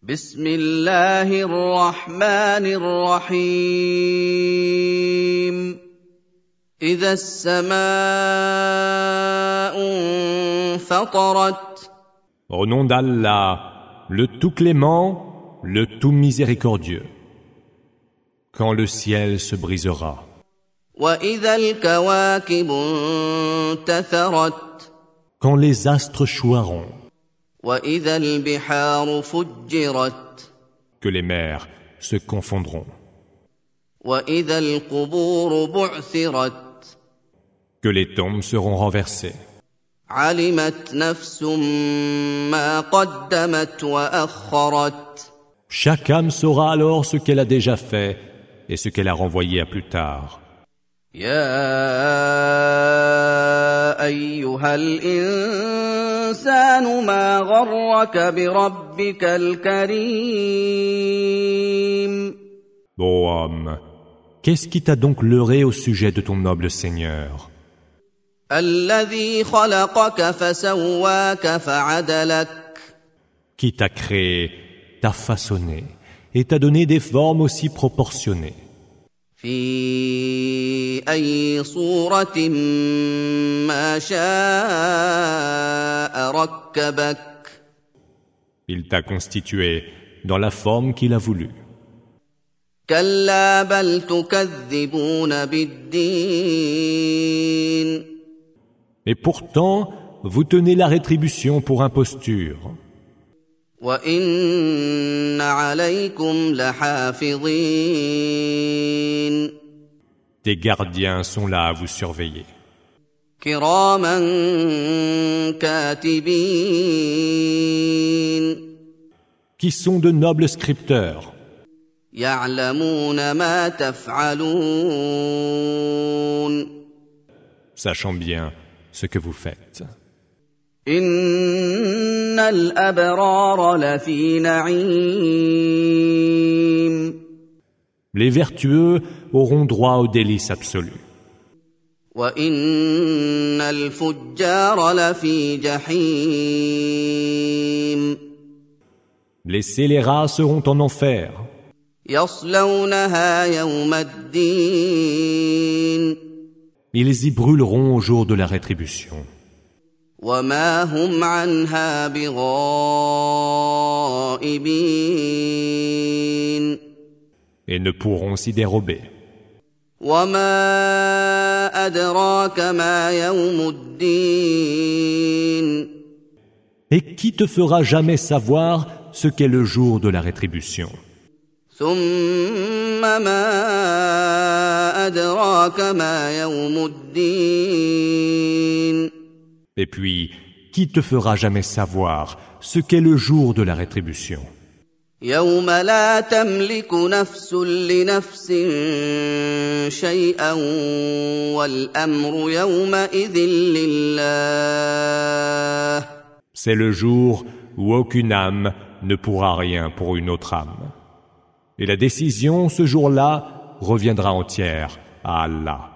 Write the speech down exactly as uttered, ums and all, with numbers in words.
بسم الله الرحمن الرحيم إذا السماء انفطرت. Au nom d'Allah, le tout clément, le tout miséricordieux. Quand le ciel se brisera. وإذا الكواكب انتثرت. Quand les astres choiront. وإذا البحار فجرت. Que les mers se confondront. وإذا القبور بعثرت. Que les tombes seront renversées. علمت نفس ما قدمت وأخرت. Chaque âme saura alors ce qu'elle a déjà fait et ce qu'elle a renvoyé à plus tard. يا أيها الإنسان ما غرك بربك الكريم. Ô homme, qu'est-ce qui t'a donc leurré au sujet de ton noble Seigneur? الذي خلقك فسواك فعدلك. Qui t'a créé, t'a façonné et t'a donné des formes aussi proportionnées. في أي صورة ما شاء ركبك. Il t'a constitué dans la forme qu'il a voulu. كلا بل تكذبون بالدين. Et pourtant, vous tenez la rétribution pour imposture. وَإِنَّ عَلَيْكُمْ لَحَافِظِينَ. Des gardiens sont là à vous surveiller. كِرَامًا كَاتِبِينَ. Qui sont de nobles scripteurs. يَعْلَمُونَ مَا تَفْعَلُونَ. Sachant bien ce que vous faites. إِنَّ الْأَبْرَارَ لَفِي نَعِيمٍ. Les vertueux auront droit aux délices absolus. وَإِنَّ الْفُجَّارَ لَفِي جَحِيمٍ. Les scélérats seront en enfer. يَصْلَوْنَهَا يَوْمَ الدِّينِ. Ils y brûleront au jour de la rétribution. وَمَا هُمْ عَنْهَا بِغَائِبِينَ. Et ne pourront s'y dérober. وَمَا أَدْرَاكَ مَا يَوْمُ الدِّينِ. Et qui te fera jamais savoir ce qu'est le jour de la rétribution? ثُمَّ مَا أَدْرَاكَ مَا يَوْمُ الدِّينِ. Et puis, qui te fera jamais savoir ce qu'est le jour de la rétribution? يَوْمَ لَا تَمْلِكُ نَفْسٌ لِنَفْسٍ شَيْئًا وَالْأَمْرُ يَوْمَئِذٍ لِلَّهِ. C'est le jour où aucune âme ne pourra rien pour une autre âme. Et la décision, ce jour-là, reviendra entière à Allah.